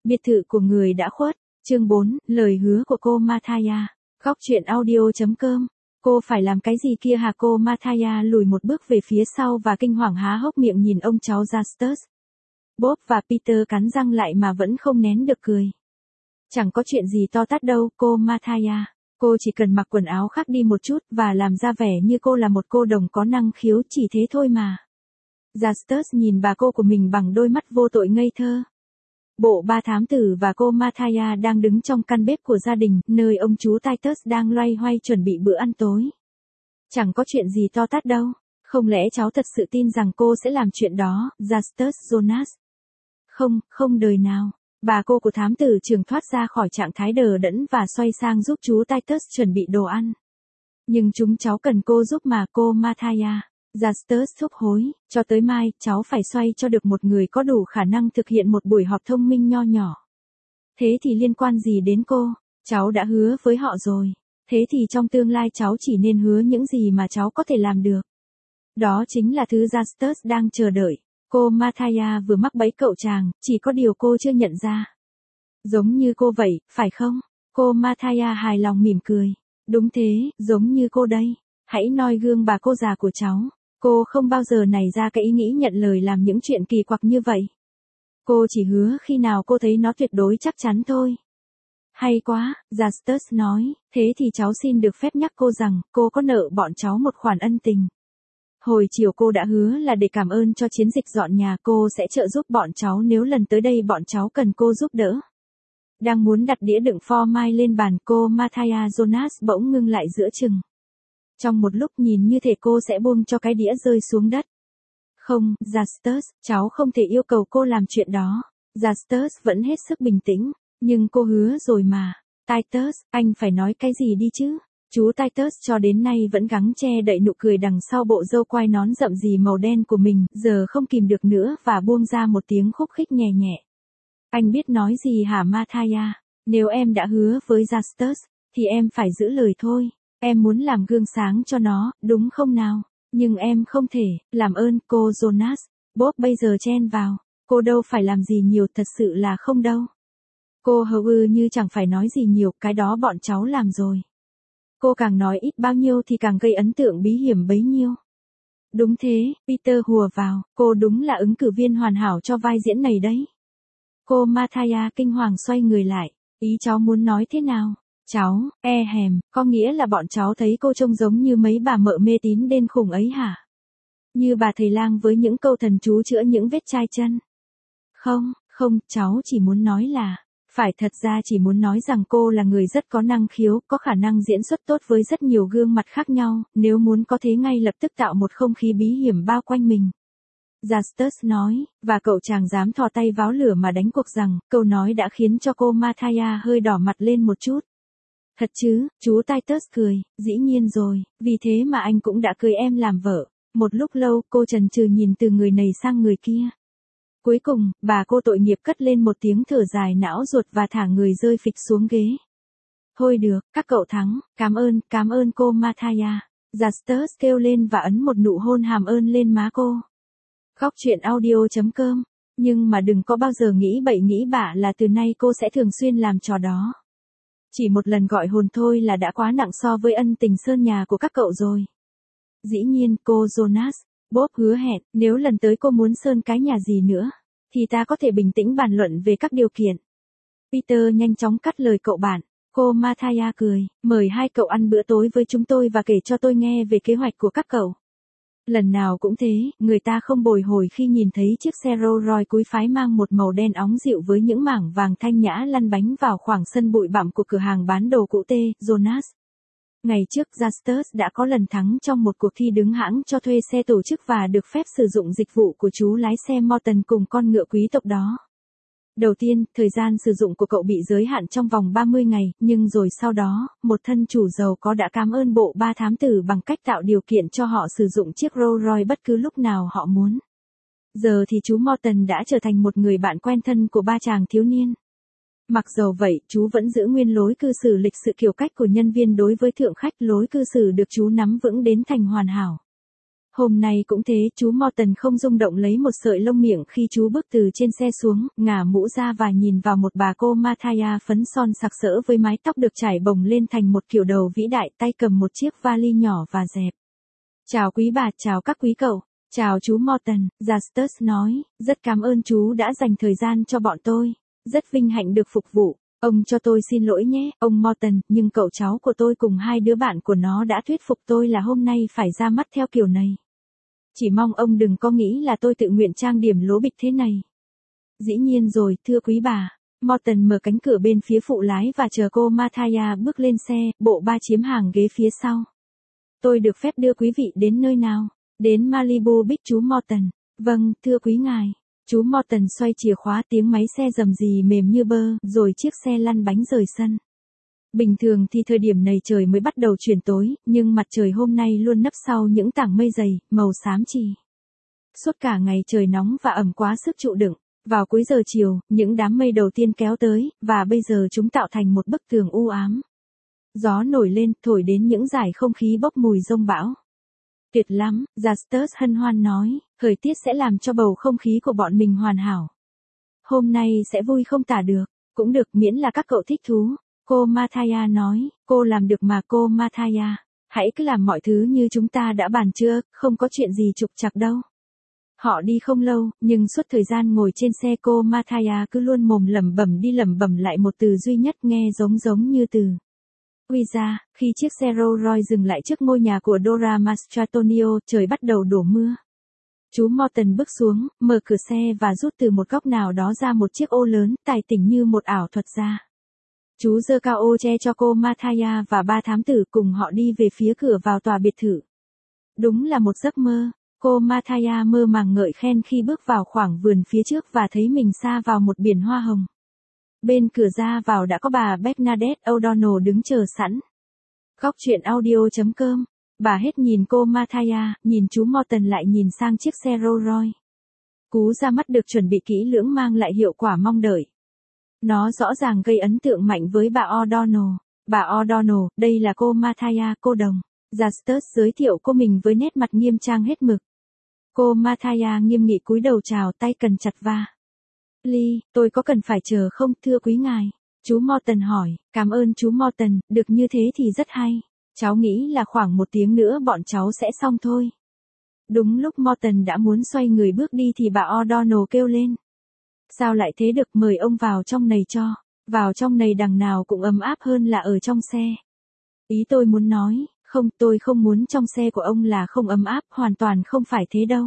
Biệt thự của người đã khuất. Chương 4, lời hứa của cô Mathaya. Góc truyện audio.com. Cô phải làm cái gì kia hả? Cô Mathaya lùi một bước về phía sau và kinh hoàng há hốc miệng nhìn ông cháu Justus. Bob và Peter cắn răng lại mà vẫn không nén được cười. Chẳng có chuyện gì to tát đâu, cô Mathaya. Cô chỉ cần mặc quần áo khác đi một chút và làm ra vẻ như cô là một cô đồng có năng khiếu, chỉ thế thôi mà. Justus nhìn bà cô của mình bằng đôi mắt vô tội ngây thơ. Bộ ba thám tử và cô Mathaya đang đứng trong căn bếp của gia đình, nơi ông chú Titus đang loay hoay chuẩn bị bữa ăn tối. Chẳng có chuyện gì to tát đâu. Không lẽ cháu thật sự tin rằng cô sẽ làm chuyện đó, Justus Jonas? Không đời nào. Bà cô của thám tử trường thoát ra khỏi trạng thái đờ đẫn và xoay sang giúp chú Titus chuẩn bị đồ ăn. Nhưng chúng cháu cần cô giúp mà, cô Mathaya. Justus thúc hối, cho tới mai, cháu phải xoay cho được một người có đủ khả năng thực hiện một buổi họp thông minh nho nhỏ. Thế thì liên quan gì đến cô? Cháu đã hứa với họ rồi. Thế thì trong tương lai cháu chỉ nên hứa những gì mà cháu có thể làm được. Đó chính là thứ Justus đang chờ đợi. Cô Mathaya vừa mắc bẫy cậu chàng, chỉ có điều cô chưa nhận ra. Giống như cô vậy, phải không? Cô Mathaya hài lòng mỉm cười. Đúng thế, giống như cô đây. Hãy noi gương bà cô già của cháu. Cô không bao giờ nảy ra cái ý nghĩ nhận lời làm những chuyện kỳ quặc như vậy. Cô chỉ hứa khi nào cô thấy nó tuyệt đối chắc chắn thôi. Hay quá, Justus nói, thế thì cháu xin được phép nhắc cô rằng, cô có nợ bọn cháu một khoản ân tình. Hồi chiều cô đã hứa là để cảm ơn cho chiến dịch dọn nhà, cô sẽ trợ giúp bọn cháu nếu lần tới đây bọn cháu cần cô giúp đỡ. Đang muốn đặt đĩa đựng phô mai lên bàn, cô Mathaya Jonas bỗng ngưng lại giữa chừng. Trong một lúc nhìn như thể cô sẽ buông cho cái đĩa rơi xuống đất. Không, Justus, cháu không thể yêu cầu cô làm chuyện đó. Justus vẫn hết sức bình tĩnh, nhưng cô hứa rồi mà. Titus, anh phải nói cái gì đi chứ? Chú Titus cho đến nay vẫn gắng che đậy nụ cười đằng sau bộ râu quai nón rậm rì màu đen của mình, giờ không kìm được nữa và buông ra một tiếng khúc khích nhẹ nhẹ. Anh biết nói gì hả Mathaya? Nếu em đã hứa với Justus, thì em phải giữ lời thôi. Em muốn làm gương sáng cho nó, đúng không nào? Nhưng em không thể, làm ơn cô Jonas. Bob bây giờ chen vào. Cô đâu phải làm gì nhiều, thật sự là không đâu. Cô hờ như chẳng phải nói gì nhiều, cái đó bọn cháu làm rồi. Cô càng nói ít bao nhiêu thì càng gây ấn tượng bí hiểm bấy nhiêu. Đúng thế, Peter hùa vào, cô đúng là ứng cử viên hoàn hảo cho vai diễn này đấy. Cô Mathaya kinh hoàng xoay người lại, ý cháu muốn nói thế nào? Cháu, có nghĩa là bọn cháu thấy cô trông giống như mấy bà mợ mê tín đên khùng ấy hả? Như bà thầy lang với những câu thần chú chữa những vết chai chân. Không, cháu chỉ muốn nói là, phải thật ra chỉ muốn nói rằng cô là người rất có năng khiếu, có khả năng diễn xuất tốt với rất nhiều gương mặt khác nhau, nếu muốn có thể ngay lập tức tạo một không khí bí hiểm bao quanh mình. Justus nói, và cậu chàng dám thò tay váo lửa mà đánh cuộc rằng, câu nói đã khiến cho cô Mathaya hơi đỏ mặt lên một chút. Thật chứ, chú Titus cười, dĩ nhiên rồi, vì thế mà anh cũng đã cưới em làm vợ. Một lúc lâu, cô chần chừ nhìn từ người này sang người kia. Cuối cùng, bà cô tội nghiệp cất lên một tiếng thở dài não ruột và thả người rơi phịch xuống ghế. Thôi được, các cậu thắng, cảm ơn cô Mathaya. Justus kêu lên và ấn một nụ hôn hàm ơn lên má cô. Góc truyện audio.com. Nhưng mà đừng có bao giờ nghĩ bậy nghĩ bạ là từ nay cô sẽ thường xuyên làm trò đó. Chỉ một lần gọi hồn thôi là đã quá nặng so với ân tình sơn nhà của các cậu rồi. Dĩ nhiên, cô Jonas. Bob hứa hẹn, nếu lần tới cô muốn sơn cái nhà gì nữa, thì ta có thể bình tĩnh bàn luận về các điều kiện. Peter nhanh chóng cắt lời cậu bạn. Cô Mathaya cười, mời hai cậu ăn bữa tối với chúng tôi và kể cho tôi nghe về kế hoạch của các cậu. Lần nào cũng thế, người ta không bồi hồi khi nhìn thấy chiếc xe Rolls Royce cúi phái mang một màu đen óng dịu với những mảng vàng thanh nhã lăn bánh vào khoảng sân bụi bặm của cửa hàng bán đồ cũ Jonas. Ngày trước Justus đã có lần thắng trong một cuộc thi đứng hãng cho thuê xe tổ chức và được phép sử dụng dịch vụ của chú lái xe Morton cùng con ngựa quý tộc đó. Đầu tiên, thời gian sử dụng của cậu bị giới hạn trong vòng 30 ngày, nhưng rồi sau đó, một thân chủ giàu có đã cảm ơn bộ ba thám tử bằng cách tạo điều kiện cho họ sử dụng chiếc Rolls Royce bất cứ lúc nào họ muốn. Giờ thì chú Morton đã trở thành một người bạn quen thân của ba chàng thiếu niên. Mặc dầu vậy, chú vẫn giữ nguyên lối cư xử lịch sự kiểu cách của nhân viên đối với thượng khách, lối cư xử được chú nắm vững đến thành hoàn hảo. Hôm nay cũng thế, chú Morton không rung động lấy một sợi lông miệng khi chú bước từ trên xe xuống, ngả mũ ra và nhìn vào một bà cô Mathaya phấn son sặc sỡ với mái tóc được trải bồng lên thành một kiểu đầu vĩ đại, tay cầm một chiếc vali nhỏ và dẹp. Chào quý bà, chào các quý cậu. Chào chú Morton, Justus nói, rất cảm ơn chú đã dành thời gian cho bọn tôi. Rất vinh hạnh được phục vụ. Ông cho tôi xin lỗi nhé, ông Morton, nhưng cậu cháu của tôi cùng hai đứa bạn của nó đã thuyết phục tôi là hôm nay phải ra mắt theo kiểu này. Chỉ mong ông đừng có nghĩ là tôi tự nguyện trang điểm lố bịch thế này. Dĩ nhiên rồi, thưa quý bà. Morton mở cánh cửa bên phía phụ lái và chờ cô Mathaya bước lên xe, bộ ba chiếm hàng ghế phía sau. Tôi được phép đưa quý vị đến nơi nào? Đến Malibu Beach chú Morton. Vâng, thưa quý ngài. Chú Morton xoay chìa khóa, tiếng máy xe rầm rì mềm như bơ, rồi chiếc xe lăn bánh rời sân. Bình thường thì thời điểm này trời mới bắt đầu chuyển tối, nhưng mặt trời hôm nay luôn nấp sau những tảng mây dày, màu xám chì. Suốt cả ngày trời nóng và ẩm quá sức chịu đựng. Vào cuối giờ chiều, những đám mây đầu tiên kéo tới, và bây giờ chúng tạo thành một bức tường u ám. Gió nổi lên, thổi đến những dải không khí bốc mùi giông bão. Tuyệt lắm, Justus hân hoan nói, thời tiết sẽ làm cho bầu không khí của bọn mình hoàn hảo. Hôm nay sẽ vui không tả được, cũng được miễn là các cậu thích thú. Cô Mathaya nói, cô làm được mà cô Mathaya. Hãy cứ làm mọi thứ như chúng ta đã bàn chưa, không có chuyện gì trục trặc đâu. Họ đi không lâu, nhưng suốt thời gian ngồi trên xe cô Mathaya cứ luôn mồm lẩm bẩm đi lẩm bẩm lại một từ duy nhất nghe giống như từ Ouija. Khi chiếc xe Rolls Royce dừng lại trước ngôi nhà của Dora Mastratonio, trời bắt đầu đổ mưa. Chú Morton bước xuống, mở cửa xe và rút từ một góc nào đó ra một chiếc ô lớn, tài tỉnh như một ảo thuật gia. Chú giơ cao ô che cho cô Mathaya và ba thám tử cùng họ đi về phía cửa vào tòa biệt thự. Đúng là một giấc mơ. Cô Mathaya mơ màng ngợi khen khi bước vào khoảng vườn phía trước và thấy mình sa vào một biển hoa hồng. Bên cửa ra vào đã có bà Bernadette O'Donnell đứng chờ sẵn. Góc truyện audio.com. Bà hết nhìn cô Mathaya, nhìn chú Morton lại nhìn sang chiếc xe Rolls Royce. Cú ra mắt được chuẩn bị kỹ lưỡng mang lại hiệu quả mong đợi. Nó rõ ràng gây ấn tượng mạnh với bà O'Donnell. Bà O'Donnell, đây là cô Mathaya, cô đồng. Justus giới thiệu cô mình với nét mặt nghiêm trang hết mực. Cô Mathaya nghiêm nghị cúi đầu chào, tay cần chặt va. Ly, tôi có cần phải chờ không thưa quý ngài? Chú Morton hỏi. Cảm ơn chú Morton, được như thế thì rất hay. Cháu nghĩ là khoảng 1 tiếng nữa bọn cháu sẽ xong thôi. Đúng lúc Morton đã muốn xoay người bước đi thì bà O'Donnell kêu lên. Sao lại thế được, mời ông vào trong này cho. Vào trong này đằng nào cũng ấm áp hơn là ở trong xe. Ý tôi muốn nói, không, tôi không muốn trong xe của ông là không ấm áp, hoàn toàn không phải thế đâu.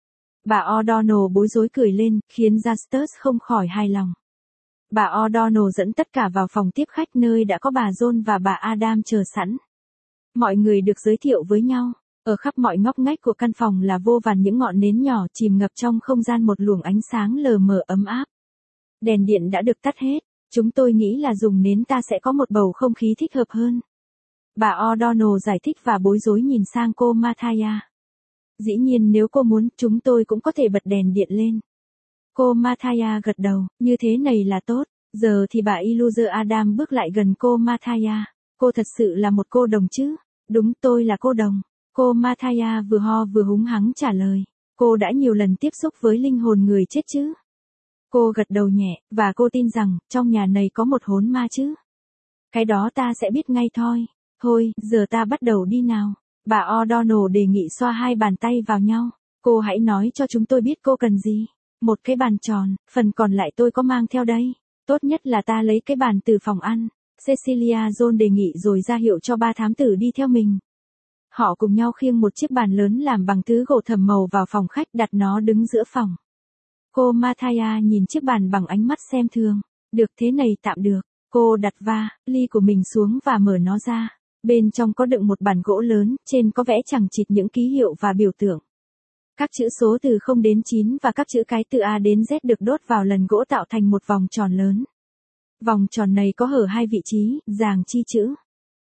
Bà O'Donnell bối rối cười lên, khiến Justus không khỏi hài lòng. Bà O'Donnell dẫn tất cả vào phòng tiếp khách nơi đã có bà John và bà Adam chờ sẵn. Mọi người được giới thiệu với nhau. Ở khắp mọi ngóc ngách của căn phòng là vô vàn những ngọn nến nhỏ chìm ngập trong không gian một luồng ánh sáng lờ mờ ấm áp. Đèn điện đã được tắt hết. Chúng tôi nghĩ là dùng nến ta sẽ có một bầu không khí thích hợp hơn. Bà O'Donnell giải thích và bối rối nhìn sang cô Mathaya. Dĩ nhiên nếu cô muốn, chúng tôi cũng có thể bật đèn điện lên. Cô Mathaya gật đầu, như thế này là tốt. Giờ thì bà Iluzer Adam bước lại gần cô Mathaya. Cô thật sự là một cô đồng chứ? Đúng, tôi là cô đồng. Cô Mathaya vừa ho vừa húng hắng trả lời. Cô đã nhiều lần tiếp xúc với linh hồn người chết chứ? Cô gật đầu nhẹ, và cô tin rằng, trong nhà này có một hồn ma chứ? Cái đó ta sẽ biết ngay thôi. Thôi, giờ ta bắt đầu đi nào. Bà O'Donnell đề nghị xoa hai bàn tay vào nhau. Cô hãy nói cho chúng tôi biết cô cần gì. Một cái bàn tròn, phần còn lại tôi có mang theo đây. Tốt nhất là ta lấy cái bàn từ phòng ăn. Cecilia John đề nghị rồi ra hiệu cho ba thám tử đi theo mình. Họ cùng nhau khiêng một chiếc bàn lớn làm bằng thứ gỗ thẫm màu vào phòng khách, đặt nó đứng giữa phòng. Cô Mathaya nhìn chiếc bàn bằng ánh mắt xem thường. Được, thế này tạm được. Cô đặt ly của mình xuống và mở nó ra. Bên trong có đựng một bản gỗ lớn, trên có vẽ chằng chịt những ký hiệu và biểu tượng. Các chữ số từ 0 đến 9 và các chữ cái từ A đến Z được đốt vào lần gỗ tạo thành một vòng tròn lớn. Vòng tròn này có hở hai vị trí, dàng chi chữ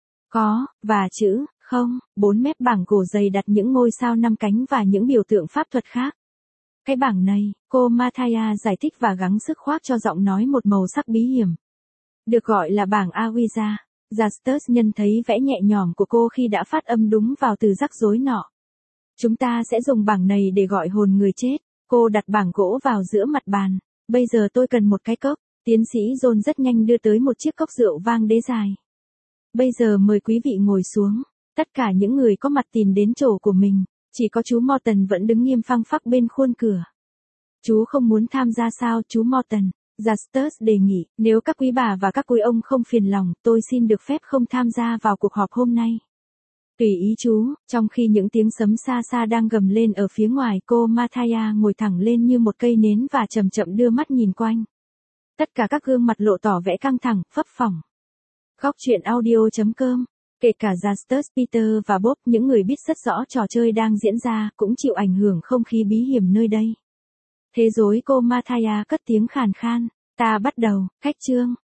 có, và chữ không, 4 mép bảng gỗ dày đặt những ngôi sao 5 cánh và những biểu tượng pháp thuật khác. Cái bảng này, cô Mathaya giải thích và gắng sức khoác cho giọng nói một màu sắc bí hiểm. Được gọi là bảng Ouija. Justus nhận thấy vẻ nhẹ nhõm của cô khi đã phát âm đúng vào từ rắc rối nọ. Chúng ta sẽ dùng bảng này để gọi hồn người chết. Cô đặt bảng gỗ vào giữa mặt bàn. Bây giờ tôi cần một cái cốc. Tiến sĩ John rất nhanh đưa tới một chiếc cốc rượu vang đế dài. Bây giờ mời quý vị ngồi xuống. Tất cả những người có mặt tìm đến chỗ của mình. Chỉ có chú Morton vẫn đứng nghiêm phăng phắc bên khuôn cửa. Chú không muốn tham gia sao chú Morton? Justus đề nghị, nếu các quý bà và các quý ông không phiền lòng, tôi xin được phép không tham gia vào cuộc họp hôm nay. Tùy ý chú. Trong khi những tiếng sấm xa xa đang gầm lên ở phía ngoài, cô Mathaya ngồi thẳng lên như một cây nến và chậm chậm đưa mắt nhìn quanh. Tất cả các gương mặt lộ tỏ vẻ căng thẳng, phấp phỏng. Góc truyện audio.com. Kể cả Justus, Peter và Bob, những người biết rất rõ trò chơi đang diễn ra, cũng chịu ảnh hưởng không khí bí hiểm nơi đây. Thế rồi cô Mathaya cất tiếng khàn khan. Ta bắt đầu, khách trương.